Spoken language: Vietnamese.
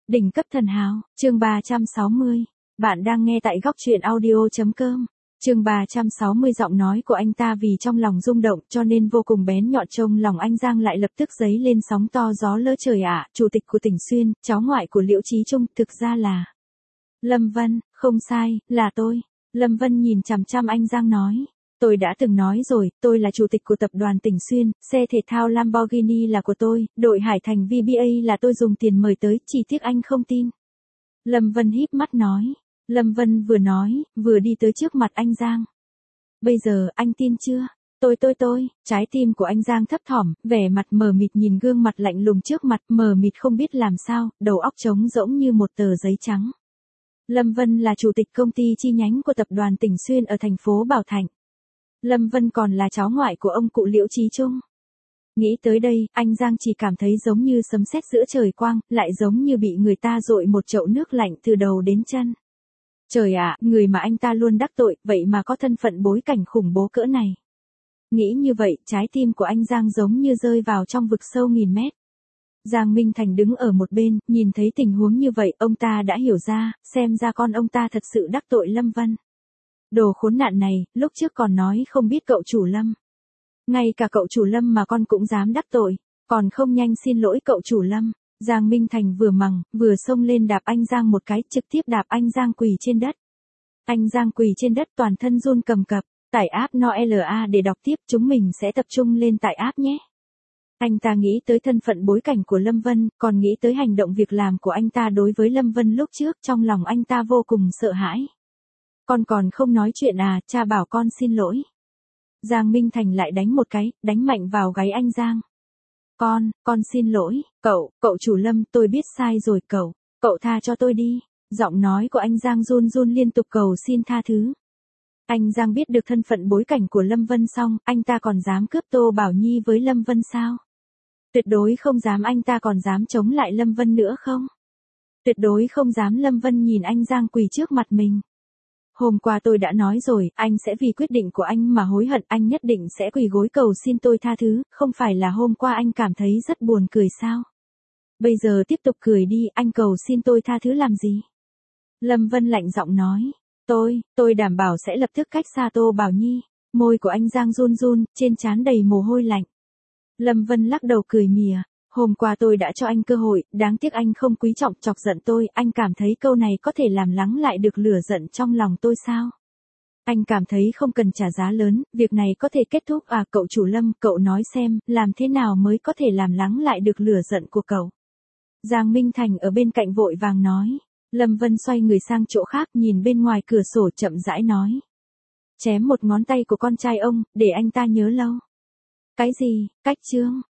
Đỉnh cấp thần hào, chương 360. Bạn đang nghe tại góc truyện audio.com. Chương 360 giọng nói của anh ta vì trong lòng rung động cho nên vô cùng bén nhọn, trông lòng anh Giang lại lập tức dấy lên sóng to gió lỡ trời ạ. Chủ tịch của tỉnh Xuyên, cháu ngoại của Liễu Chí Trung, thực ra là Lâm Vân, không sai, là tôi. Lâm Vân nhìn chằm chằm anh Giang nói. Tôi đã từng nói rồi, tôi là chủ tịch của tập đoàn Tỉnh Xuyên, xe thể thao Lamborghini là của tôi, đội Hải Thành VBA là tôi dùng tiền mời tới, chỉ tiếc anh không tin. Lâm Vân híp mắt nói. Lâm Vân vừa nói, vừa đi tới trước mặt anh Giang. Bây giờ, anh tin chưa? Tôi, trái tim của anh Giang thấp thỏm, vẻ mặt mờ mịt nhìn gương mặt lạnh lùng trước mặt, mờ mịt không biết làm sao, đầu óc trống rỗng như một tờ giấy trắng. Lâm Vân là chủ tịch công ty chi nhánh của tập đoàn Tỉnh Xuyên ở thành phố Bảo Thạnh. Lâm Vân còn là cháu ngoại của ông cụ Liễu Chí Trung. Nghĩ tới đây, anh Giang chỉ cảm thấy giống như sấm sét giữa trời quang, lại giống như bị người ta dội một chậu nước lạnh từ đầu đến chân. Trời ạ, người mà anh ta luôn đắc tội, vậy mà có thân phận bối cảnh khủng bố cỡ này. Nghĩ như vậy, trái tim của anh Giang giống như rơi vào trong vực sâu nghìn mét. Giang Minh Thành đứng ở một bên, nhìn thấy tình huống như vậy, ông ta đã hiểu ra, xem ra con ông ta thật sự đắc tội Lâm Vân. Đồ khốn nạn này, lúc trước còn nói không biết cậu chủ Lâm. Ngay cả cậu chủ Lâm mà con cũng dám đắc tội, còn không nhanh xin lỗi cậu chủ Lâm. Giang Minh Thành vừa mắng, vừa xông lên đạp anh Giang một cái, trực tiếp đạp anh Giang quỳ trên đất. Anh Giang quỳ trên đất toàn thân run cầm cập, tải app NOLA để đọc tiếp, chúng mình sẽ tập trung lên tải app nhé. Anh ta nghĩ tới thân phận bối cảnh của Lâm Vân, còn nghĩ tới hành động việc làm của anh ta đối với Lâm Vân lúc trước, trong lòng anh ta vô cùng sợ hãi. Con còn không nói chuyện à, cha bảo con xin lỗi. Giang Minh Thành lại đánh một cái, đánh mạnh vào gáy anh Giang. Con xin lỗi, cậu chủ Lâm, tôi biết sai rồi cậu tha cho tôi đi. Giọng nói của anh Giang run run liên tục cầu xin tha thứ. Anh Giang biết được thân phận bối cảnh của Lâm Vân xong, anh ta còn dám cướp Tô Bảo Nhi với Lâm Vân sao? Tuyệt đối không dám, anh ta còn dám chống lại Lâm Vân nữa không? Tuyệt đối không dám. Lâm Vân nhìn anh Giang quỳ trước mặt mình. Hôm qua tôi đã nói rồi, anh sẽ vì quyết định của anh mà hối hận, anh nhất định sẽ quỳ gối cầu xin tôi tha thứ, không phải là hôm qua anh cảm thấy rất buồn cười sao? Bây giờ tiếp tục cười đi, anh cầu xin tôi tha thứ làm gì? Lâm Vân lạnh giọng nói, tôi đảm bảo sẽ lập tức cách xa Tô Bảo Nhi. Môi của anh Giang run run, trên trán đầy mồ hôi lạnh. Lâm Vân lắc đầu cười mỉa, hôm qua tôi đã cho anh cơ hội, đáng tiếc anh không quý trọng, chọc giận tôi, anh cảm thấy câu này có thể làm lắng lại được lửa giận trong lòng tôi sao? Anh cảm thấy không cần trả giá lớn, việc này có thể kết thúc à? Cậu chủ Lâm, cậu nói xem, làm thế nào mới có thể làm lắng lại được lửa giận của cậu? Giang Minh Thành ở bên cạnh vội vàng nói. Lâm Vân xoay người sang chỗ khác, nhìn bên ngoài cửa sổ chậm rãi nói. Chém một ngón tay của con trai ông, để anh ta nhớ lâu. Cái gì, cách trương?